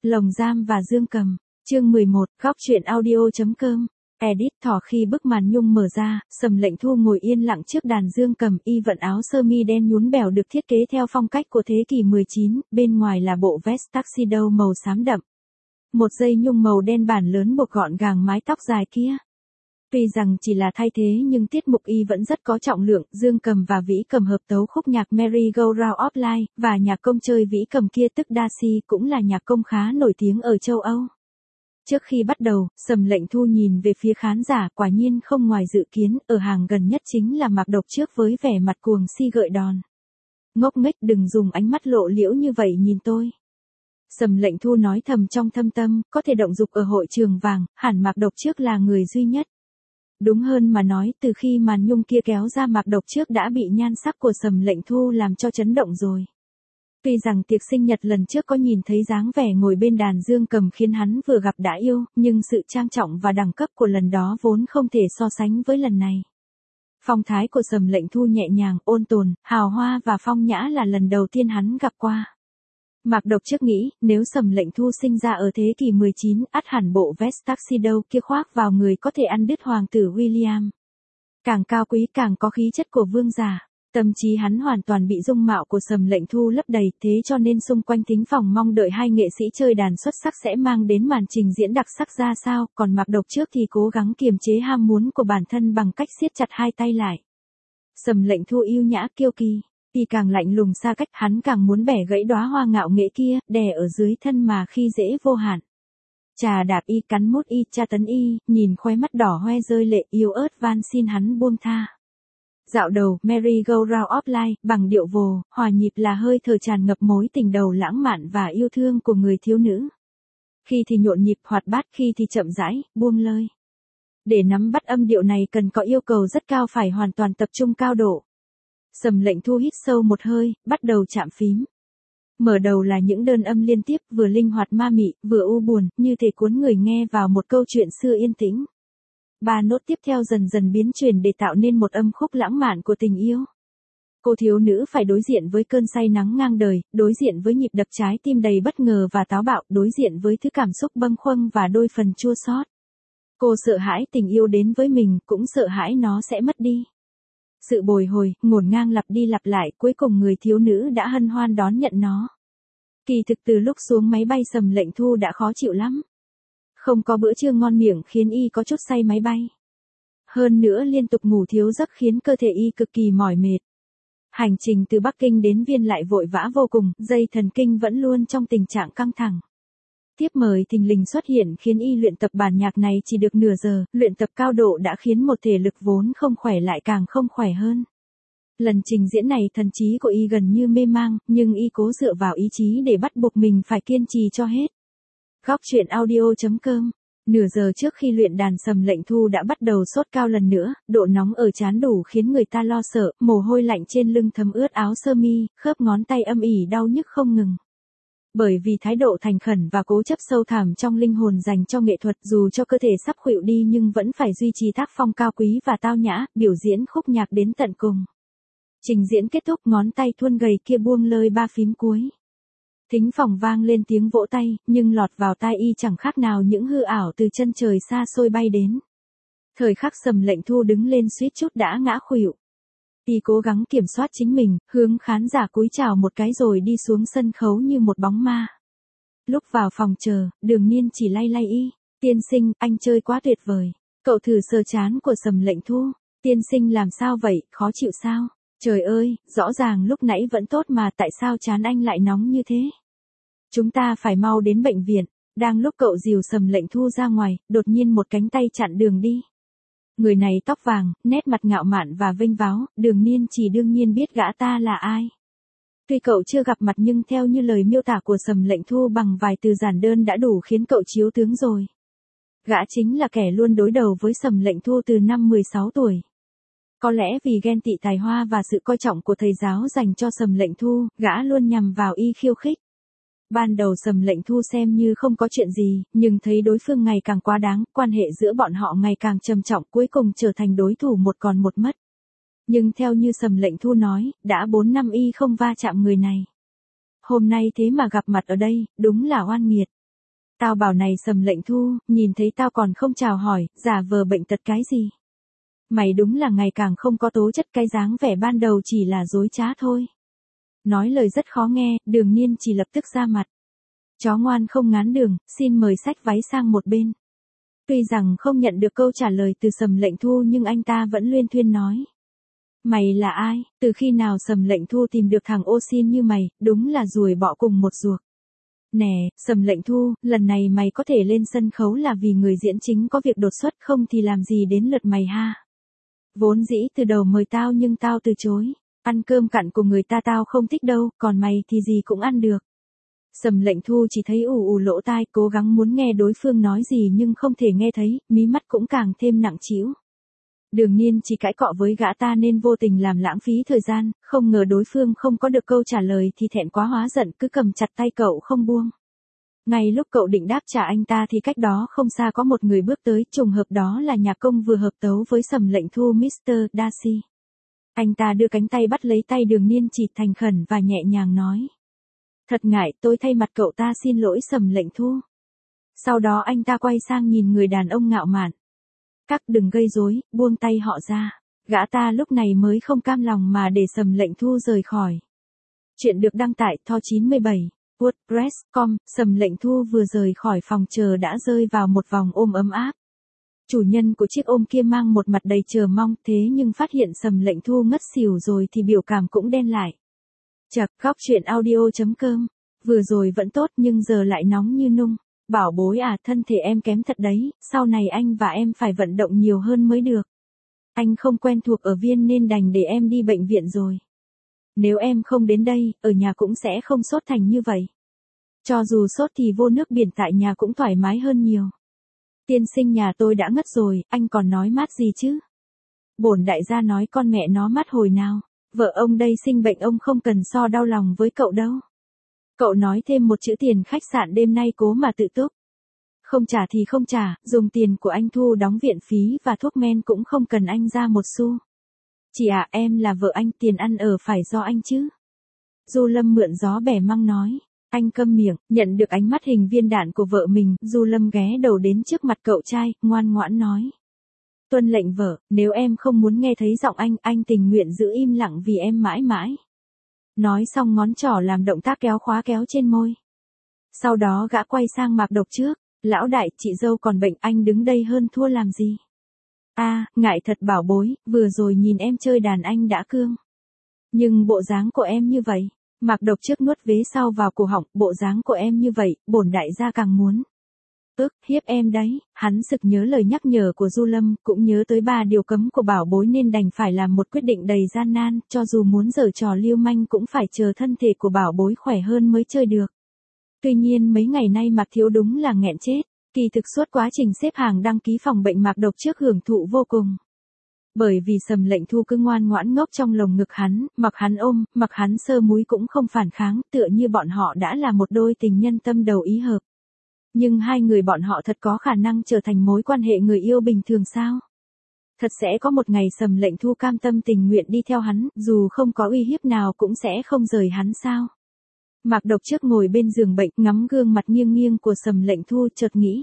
Lồng Giam và Dương Cầm. Chương 11, góc truyện audio.com. Edit. Thỏ. Khi bức màn nhung mở ra, Sầm Lệnh Thu ngồi yên lặng trước đàn dương cầm, y vận áo sơ mi đen nhún bèo được thiết kế theo phong cách của thế kỷ 19, bên ngoài là bộ vest tuxedo màu xám đậm. Một dây nhung màu đen bản lớn buộc gọn gàng mái tóc dài kia. Tuy rằng chỉ là thay thế nhưng tiết mục y vẫn rất có trọng lượng, dương cầm và vĩ cầm hợp tấu khúc nhạc Merry Go Round of Life, và nhạc công chơi vĩ cầm kia tức Darcy cũng là nhạc công khá nổi tiếng ở châu Âu. Trước khi bắt đầu, Sầm Lệnh Thu nhìn về phía khán giả, quả nhiên không ngoài dự kiến, ở hàng gần nhất chính là Mạc Độc trước với vẻ mặt cuồng si gợi đòn. Ngốc nghếch, đừng dùng ánh mắt lộ liễu như vậy nhìn tôi. Sầm Lệnh Thu nói thầm trong thâm tâm, có thể động dục ở hội trường vàng, hẳn Mạc Độc trước là người duy nhất. Đúng hơn mà nói, từ khi màn nhung kia kéo ra Mạc Độc trước đã bị nhan sắc của Sầm Lệnh Thu làm cho chấn động rồi. Tuy rằng tiệc sinh nhật lần trước có nhìn thấy dáng vẻ ngồi bên đàn dương cầm khiến hắn vừa gặp đã yêu, nhưng sự trang trọng và đẳng cấp của lần đó vốn không thể so sánh với lần này. Phong thái của Sầm Lệnh Thu nhẹ nhàng, ôn tồn, hào hoa và phong nhã là lần đầu tiên hắn gặp qua. Mạc Độc trước nghĩ, nếu Sầm Lệnh Thu sinh ra ở thế kỷ 19, ắt hẳn bộ vest tuxedo kia khoác vào người có thể ăn đứt hoàng tử William. Càng cao quý càng có khí chất của vương giả. Tâm trí hắn hoàn toàn bị dung mạo của Sầm Lệnh Thu lấp đầy, thế cho nên xung quanh thính phòng mong đợi hai nghệ sĩ chơi đàn xuất sắc sẽ mang đến màn trình diễn đặc sắc ra sao, còn Mạc Độc trước thì cố gắng kiềm chế ham muốn của bản thân bằng cách siết chặt hai tay lại. Sầm Lệnh Thu yêu nhã kiêu kỳ, y càng lạnh lùng xa cách, hắn càng muốn bẻ gãy đóa hoa ngạo nghệ kia, đè ở dưới thân mà khi dễ vô hạn. Chà đạp y, cắn mút y, tra tấn y, nhìn khóe mắt đỏ hoe rơi lệ, yếu ớt van xin hắn buông tha. Dạo đầu, Merry Go Round of Life, bằng điệu vồ, hòa nhịp là hơi thở tràn ngập mối tình đầu lãng mạn và yêu thương của người thiếu nữ. Khi thì nhộn nhịp hoạt bát, khi thì chậm rãi, buông lơi. Để nắm bắt âm điệu này cần có yêu cầu rất cao, phải hoàn toàn tập trung cao độ. Sầm Lệnh Thu hít sâu một hơi, bắt đầu chạm phím. Mở đầu là những đơn âm liên tiếp, vừa linh hoạt ma mị, vừa u buồn, như thể cuốn người nghe vào một câu chuyện xưa yên tĩnh. 3 nốt tiếp theo dần dần biến chuyển để tạo nên một âm khúc lãng mạn của tình yêu. Cô thiếu nữ phải đối diện với cơn say nắng ngang đời, đối diện với nhịp đập trái tim đầy bất ngờ và táo bạo, đối diện với thứ cảm xúc bâng khuâng và đôi phần chua xót. Cô sợ hãi tình yêu đến với mình, cũng sợ hãi nó sẽ mất đi. Sự bồi hồi, ngổn ngang lặp đi lặp lại, cuối cùng người thiếu nữ đã hân hoan đón nhận nó. Kỳ thực từ lúc xuống máy bay Sầm Lệnh Thu đã khó chịu lắm. Không có bữa trưa ngon miệng khiến y có chút say máy bay. Hơn nữa liên tục ngủ thiếu giấc khiến cơ thể y cực kỳ mỏi mệt. Hành trình từ Bắc Kinh đến Viên lại vội vã vô cùng, dây thần kinh vẫn luôn trong tình trạng căng thẳng. Tiếp mời thình lình xuất hiện khiến y luyện tập bản nhạc này chỉ được nửa giờ, luyện tập cao độ đã khiến một thể lực vốn không khỏe lại càng không khỏe hơn. Lần trình diễn này thần trí của y gần như mê mang, nhưng y cố dựa vào ý chí để bắt buộc mình phải kiên trì cho hết. Góc truyện audio.com. Nửa giờ trước khi luyện đàn, Sầm Lệnh Thu đã bắt đầu sốt cao lần nữa, độ nóng ở trán đủ khiến người ta lo sợ, mồ hôi lạnh trên lưng thấm ướt áo sơ mi, khớp ngón tay âm ỉ đau nhức không ngừng. Bởi vì thái độ thành khẩn và cố chấp sâu thẳm trong linh hồn dành cho nghệ thuật, dù cho cơ thể sắp khuỵu đi nhưng vẫn phải duy trì tác phong cao quý và tao nhã, biểu diễn khúc nhạc đến tận cùng. Trình diễn kết thúc, ngón tay thuôn gầy kia buông lơi 3 phím cuối. Thính phòng vang lên tiếng vỗ tay, nhưng lọt vào tai y chẳng khác nào những hư ảo từ chân trời xa xôi bay đến. Thời khắc Sầm Lệnh Thu đứng lên suýt chút đã ngã khuỵu. Y cố gắng kiểm soát chính mình, hướng khán giả cúi chào một cái rồi đi xuống sân khấu như một bóng ma. Lúc vào phòng chờ, Đường Niên chỉ lay lay y. Tiên sinh, anh chơi quá tuyệt vời. Cậu thử sờ trán của Sầm Lệnh Thu. Tiên sinh làm sao vậy, khó chịu sao? Trời ơi, rõ ràng lúc nãy vẫn tốt mà tại sao trán anh lại nóng như thế? Chúng ta phải mau đến bệnh viện. Đang lúc cậu dìu Sầm Lệnh Thu ra ngoài, đột nhiên một cánh tay chặn đường đi. Người này tóc vàng, nét mặt ngạo mạn và vênh váo, Đường Niên chỉ đương nhiên biết gã ta là ai. Tuy cậu chưa gặp mặt nhưng theo như lời miêu tả của Sầm Lệnh Thu bằng vài từ giản đơn đã đủ khiến cậu chiếu tướng rồi. Gã chính là kẻ luôn đối đầu với Sầm Lệnh Thu từ năm 16 tuổi. Có lẽ vì ghen tị tài hoa và sự coi trọng của thầy giáo dành cho Sầm Lệnh Thu, gã luôn nhằm vào y khiêu khích. Ban đầu Sầm Lệnh Thu xem như không có chuyện gì, nhưng thấy đối phương ngày càng quá đáng, quan hệ giữa bọn họ ngày càng trầm trọng, cuối cùng trở thành đối thủ một còn một mất. Nhưng theo như Sầm Lệnh Thu nói, đã 4 năm y không va chạm người này. Hôm nay thế mà gặp mặt ở đây, đúng là oan nghiệt. Tao bảo này Sầm Lệnh Thu, nhìn thấy tao còn không chào hỏi, giả vờ bệnh tật cái gì. Mày đúng là ngày càng không có tố chất, cái dáng vẻ ban đầu chỉ là dối trá thôi. Nói lời rất khó nghe, Đường Niên chỉ lập tức ra mặt. Chó ngoan không ngán đường, xin mời xách váy sang một bên. Tuy rằng không nhận được câu trả lời từ Sầm Lệnh Thu nhưng anh ta vẫn luyên thuyên nói. Mày là ai, từ khi nào Sầm Lệnh Thu tìm được thằng ô xin như mày, đúng là ruồi bọ cùng một ruột. Nè, Sầm Lệnh Thu, lần này mày có thể lên sân khấu là vì người diễn chính có việc đột xuất, không thì làm gì đến lượt mày ha. Vốn dĩ từ đầu mời tao nhưng tao từ chối. Ăn cơm cặn của người ta tao không thích đâu, còn mày thì gì cũng ăn được. Sầm Lệnh Thu chỉ thấy ù ù lỗ tai, cố gắng muốn nghe đối phương nói gì nhưng không thể nghe thấy, mí mắt cũng càng thêm nặng trĩu. Đường Niên chỉ cãi cọ với gã ta nên vô tình làm lãng phí thời gian, không ngờ đối phương không có được câu trả lời thì thẹn quá hóa giận cứ cầm chặt tay cậu không buông. Ngay lúc cậu định đáp trả anh ta thì cách đó không xa có một người bước tới, trùng hợp đó là nhạc công vừa hợp tấu với Sầm Lệnh Thu, Mr. Darcy. Anh ta đưa cánh tay bắt lấy tay Đường Niên chỉ thành khẩn và nhẹ nhàng nói. Thật ngại, tôi thay mặt cậu ta xin lỗi Sầm Lệnh Thu. Sau đó anh ta quay sang nhìn người đàn ông ngạo mạn. Các đừng gây rối, buông tay họ ra. Gã ta lúc này mới không cam lòng mà để Sầm Lệnh Thu rời khỏi. Chuyện được đăng tại Tho97, WordPress.com, Sầm Lệnh Thu vừa rời khỏi phòng chờ đã rơi vào một vòng ôm ấm áp. Chủ nhân của chiếc ôm kia mang một mặt đầy chờ mong, thế nhưng phát hiện Sầm Lệnh Thu ngất xỉu rồi thì biểu cảm cũng đen lại. Chậc, góc chuyện audio.com, vừa rồi vẫn tốt nhưng giờ lại nóng như nung. Bảo bối à, thân thể em kém thật đấy, sau này anh và em phải vận động nhiều hơn mới được. Anh không quen thuộc ở Viên nên đành để em đi bệnh viện rồi. Nếu em không đến đây, ở nhà cũng sẽ không sốt thành như vậy. Cho dù sốt thì vô nước biển tại nhà cũng thoải mái hơn nhiều. Tiên sinh nhà tôi đã ngất rồi, anh còn nói mát gì chứ? Bổn đại gia nói con mẹ nó mát hồi nào, vợ ông đây sinh bệnh ông không cần so đau lòng với cậu đâu. Cậu nói thêm một chữ tiền khách sạn đêm nay cố mà tự túc. Không trả thì không trả, dùng tiền của anh thu đóng viện phí và thuốc men cũng không cần anh ra một xu. Chị à, em là vợ anh, tiền ăn ở phải do anh chứ. Du Lâm mượn gió bẻ măng nói. Anh câm miệng, nhận được ánh mắt hình viên đạn của vợ mình, Du Lâm ghé đầu đến trước mặt cậu trai, ngoan ngoãn nói. Tuân lệnh vợ, nếu em không muốn nghe thấy giọng anh tình nguyện giữ im lặng vì em mãi mãi. Nói xong ngón trỏ làm động tác kéo khóa kéo trên môi. Sau đó gã quay sang Mạc Độc trước, lão đại, chị dâu còn bệnh, anh đứng đây hơn thua làm gì? Ngại thật bảo bối, vừa rồi nhìn em chơi đàn anh đã cương. Nhưng bộ dáng của em như vậy, Mạc Độc trước nuốt vế sau vào cổ họng, bộ dáng của em như vậy, bổn đại gia càng muốn. Hiếp em đấy, hắn sực nhớ lời nhắc nhở của Du Lâm, cũng nhớ tới 3 điều cấm của bảo bối nên đành phải làm một quyết định đầy gian nan, cho dù muốn giở trò lưu manh cũng phải chờ thân thể của bảo bối khỏe hơn mới chơi được. Tuy nhiên mấy ngày nay Mạc Thiếu đúng là nghẹn chết, kỳ thực suốt quá trình xếp hàng đăng ký phòng bệnh Mạc Độc trước hưởng thụ vô cùng. Bởi vì Sầm Lệnh Thu cứ ngoan ngoãn ngốc trong lồng ngực hắn, mặc hắn ôm, mặc hắn sơ múi cũng không phản kháng, tựa như bọn họ đã là một đôi tình nhân tâm đầu ý hợp. Nhưng hai người bọn họ thật có khả năng trở thành mối quan hệ người yêu bình thường sao? Thật sẽ có một ngày Sầm Lệnh Thu cam tâm tình nguyện đi theo hắn, dù không có uy hiếp nào cũng sẽ không rời hắn sao? Mạc Độc trước ngồi bên giường bệnh, ngắm gương mặt nghiêng nghiêng của Sầm Lệnh Thu chợt nghĩ.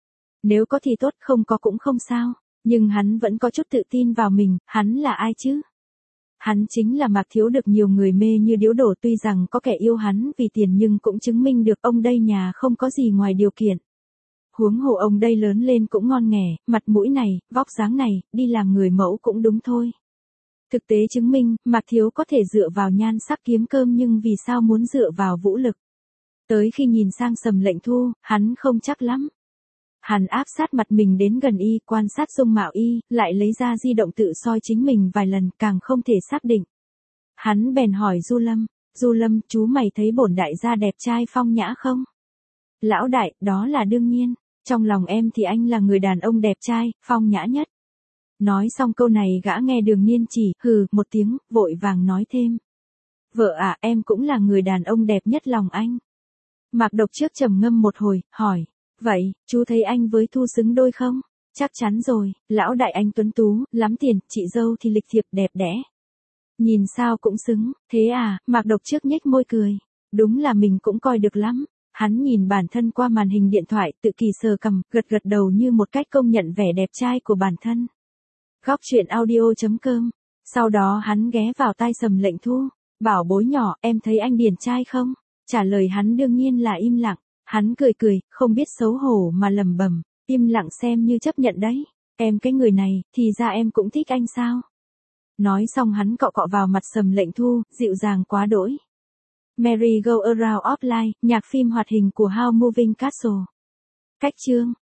Nếu có thì tốt, không có cũng không sao. Nhưng hắn vẫn có chút tự tin vào mình, hắn là ai chứ? Hắn chính là Mạc Thiếu được nhiều người mê như điếu đổ, tuy rằng có kẻ yêu hắn vì tiền nhưng cũng chứng minh được ông đây nhà không có gì ngoài điều kiện. Huống hồ ông đây lớn lên cũng ngon nghẻ, mặt mũi này, vóc dáng này, đi làm người mẫu cũng đúng thôi. Thực tế chứng minh, Mạc Thiếu có thể dựa vào nhan sắc kiếm cơm nhưng vì sao muốn dựa vào vũ lực? Tới khi nhìn sang Sầm Lệnh Thu, hắn không chắc lắm. Hắn áp sát mặt mình đến gần y, quan sát dung mạo y, lại lấy ra di động tự soi chính mình vài lần, càng không thể xác định. Hắn bèn hỏi Du Lâm, chú mày thấy bổn đại gia đẹp trai phong nhã không? Lão đại, đó là đương nhiên, trong lòng em thì anh là người đàn ông đẹp trai, phong nhã nhất. Nói xong câu này gã nghe Đường Niên chỉ, hừ, một tiếng, vội vàng nói thêm. Vợ à, em cũng là người đàn ông đẹp nhất lòng anh. Mạc Độc trước trầm ngâm một hồi, hỏi. Vậy, chú thấy anh với Thu xứng đôi không? Chắc chắn rồi, lão đại anh tuấn tú, lắm tiền, chị dâu thì lịch thiệp đẹp đẽ. Nhìn sao cũng xứng, thế à, Mạc Độc trước nhếch môi cười. Đúng là mình cũng coi được lắm. Hắn nhìn bản thân qua màn hình điện thoại, tự kỳ sờ cằm, gật gật đầu như một cách công nhận vẻ đẹp trai của bản thân. Góc chuyện audio.com. Sau đó hắn ghé vào tai Sầm Lệnh Thu. Bảo bối nhỏ, em thấy anh điển trai không? Trả lời hắn đương nhiên là im lặng. Hắn cười cười, không biết xấu hổ mà lẩm bẩm, im lặng xem như chấp nhận đấy. Em cái người này, thì ra em cũng thích anh sao? Nói xong hắn cọ cọ vào mặt Sầm Lệnh Thu, dịu dàng quá đỗi. Merry Go Around of Life, nhạc phim hoạt hình của How Moving Castle. Cách chương.